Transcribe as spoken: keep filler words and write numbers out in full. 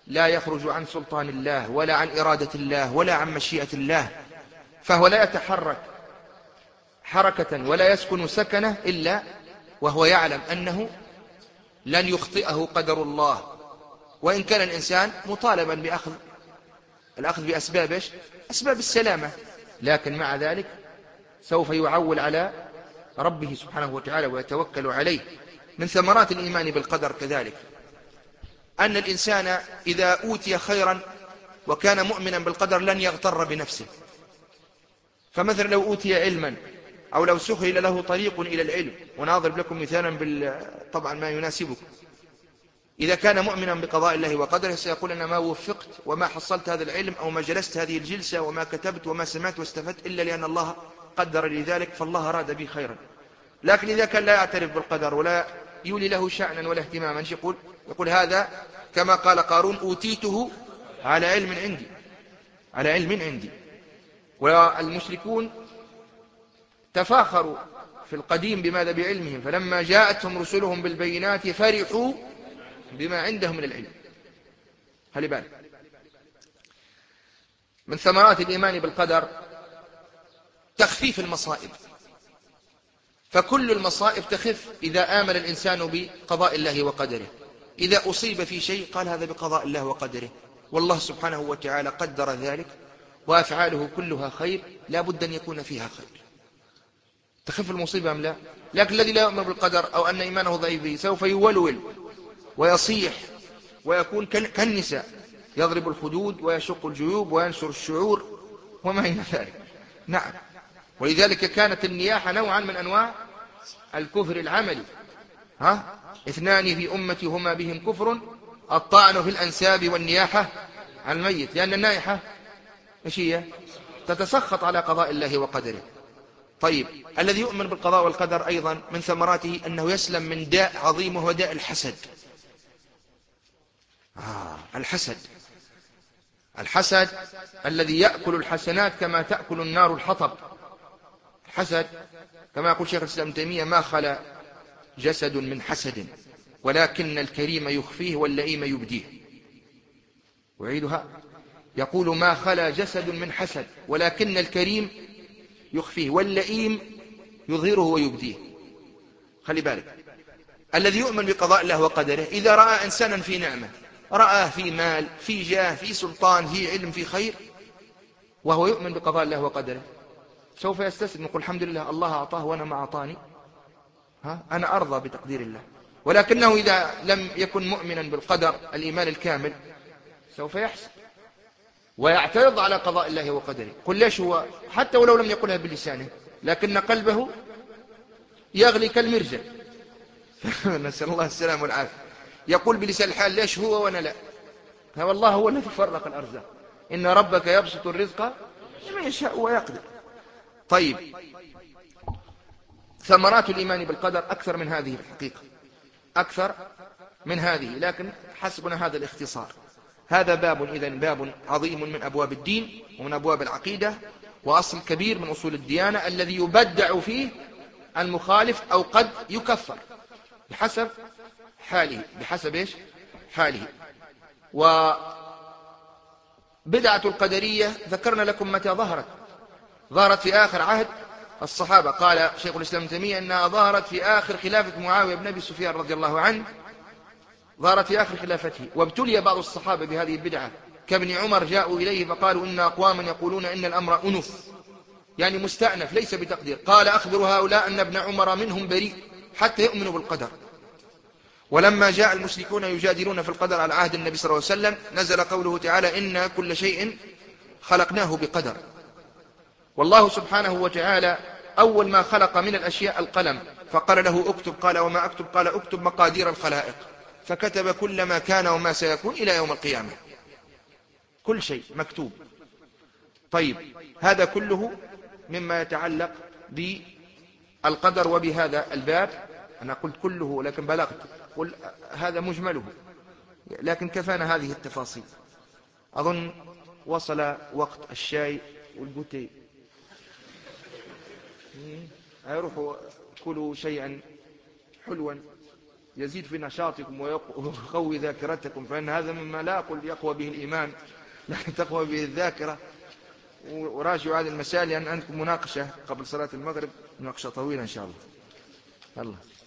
لا يخرج عن سلطان الله ولا عن إرادة الله ولا عن مشيئة الله، فهو لا يتحرك حركة ولا يسكن سكنه إلا وهو يعلم أنه لن يخطئه قدر الله، وإن كان الإنسان مطالبا بأخذ الأخذ بأسباب إيش؟ أسباب السلامة، لكن مع ذلك سوف يعول على ربه سبحانه وتعالى ويتوكل عليه. من ثمرات الإيمان بالقدر كذلك أن الإنسان إذا أوتي خيرا وكان مؤمنا بالقدر لن يغتر بنفسه. فمثلا لو أوتي علما أو لو سهل له طريق إلى العلم، ونضرب لكم مثالا بال... طبعا ما يناسبكم، إذا كان مؤمنا بقضاء الله وقدره سيقول أنا ما وفقت وما حصلت هذا العلم أو ما جلست هذه الجلسة وما كتبت وما سمعت واستفدت إلا لأن الله قدر لي ذلك، فالله أراد بي خيرا. لكن إذا كان لا يعترف بالقدر ولا يولي له شأنا ولا اهتماما، يقول يقول هذا كما قال قارون أوتيته على علم عندي، على علم عندي. والمشركون تفاخروا في القديم بماذا؟ بعلمهم، فلما جاءتهم رسلهم بالبينات فرحوا بما عندهم من العلم. خلي بالك. من ثمرات الإيمان بالقدر تخفيف المصائب، فكل المصائب تخف إذا آمن الإنسان بقضاء الله وقدره. إذا أصيب في شيء قال هذا بقضاء الله وقدره، والله سبحانه وتعالى قدر ذلك، وأفعاله كلها خير لا بد أن يكون فيها خير. تخف المصيبة أم لا؟ لكن الذي لا يؤمن بالقدر أو أن إيمانه ضعيف به سوف يولول ويصيح ويكون كالنساء، يضرب الخدود ويشق الجيوب وينشر الشعور وما إلى ذلك. نعم، ولذلك كانت النياحة نوعا من أنواع الكفر العملي. ها؟ اثنان في أمتي هما بهم كفر، الطعن في الأنساب والنياحة على الميت، لأن النائحة إيش هي؟ تتسخط على قضاء الله وقدره. طيب، الذي يؤمن بالقضاء والقدر أيضا من ثمراته أنه يسلم من داء عظيم وهو داء الحسد. آه الحسد، الحسد الذي يأكل الحسنات كما تأكل النار الحطب. الحسد كما يقول شيخ الإسلام ابن تيمية ما خلا جسد من حسد ولكن الكريم يخفيه واللئيم يبديه. أعيدها، يقول ما خلا جسد من حسد ولكن الكريم يخفيه واللئيم يظهره ويبديه. خلي بالك، الذي يؤمن بقضاء الله وقدره إذا رأى إنسانا في نعمة، رآه في مال في جاه في سلطان في علم في خير وهو يؤمن بقضاء الله وقدره، سوف يستسلم يقول الحمد لله الله أعطاه وأنا ما أعطاني، ها أنا أرضى بتقدير الله. ولكنه إذا لم يكن مؤمنا بالقدر الإيمان الكامل سوف يحسد ويعترض على قضاء الله وقدره. قل ليش هو حتى ولو لم يقلها بلسانه لكن قلبه يغلي كالمرجل نسأل الله السلام والعافية، يقول بلسان الحال ليش هو وأنا لا، ها والله هو الذي فرق الأرزاق، إن ربك يبسط الرزق لمن يشاء ويقدر. طيب، ثمرات الإيمان بالقدر أكثر من هذه في الحقيقة، أكثر من هذه، لكن حسبنا هذا الاختصار. هذا باب إذن باب عظيم من أبواب الدين ومن أبواب العقيدة، وأصل كبير من أصول الديانة الذي يبدع فيه المخالف أو قد يكفر بحسب حاله، بحسب إيش؟ حاله. وبدعة القدرية ذكرنا لكم متى ظهرت، ظهرت في آخر عهد الصحابة. قال شيخ الإسلام ابن تيمية أنها ظهرت في آخر خلافة معاوية بن أبي سفيان رضي الله عنه، ظهرت في آخر خلافته. وابتلي بعض الصحابة بهذه البدعة كابن عمر، جاءوا إليه فقالوا إن أقواما يقولون إن الأمر أنف، يعني مستأنف ليس بتقدير. قال أخبروا هؤلاء أن ابن عمر منهم بريء حتى يؤمنوا بالقدر. ولما جاء المشركون يجادلون في القدر على عهد النبي صلى الله عليه وسلم نزل قوله تعالى إن كل شيء خلقناه بقدر. والله سبحانه وتعالى أول ما خلق من الأشياء القلم فقال له اكتب، قال وما أكتب، قال اكتب مقادير الخلائق، فكتب كل ما كان وما سيكون إلى يوم القيامة، كل شيء مكتوب. طيب، هذا كله مما يتعلق بالقدر. وبهذا الباب أنا قلت كله لكن بلغت، قل هذا مجمله، لكن كفانا هذه التفاصيل. أظن وصل وقت الشاي والبوتي، أروحوا كلوا شيئا حلوا يزيد في نشاطكم ويقوي ذاكرتكم، فإن هذا مما لا أقول يقوى به الإيمان لكن تقوى به الذاكرة. وراجعوا هذه المسائل لأن عندكم مناقشة قبل صلاة المغرب، مناقشة طويلة إن شاء الله. الله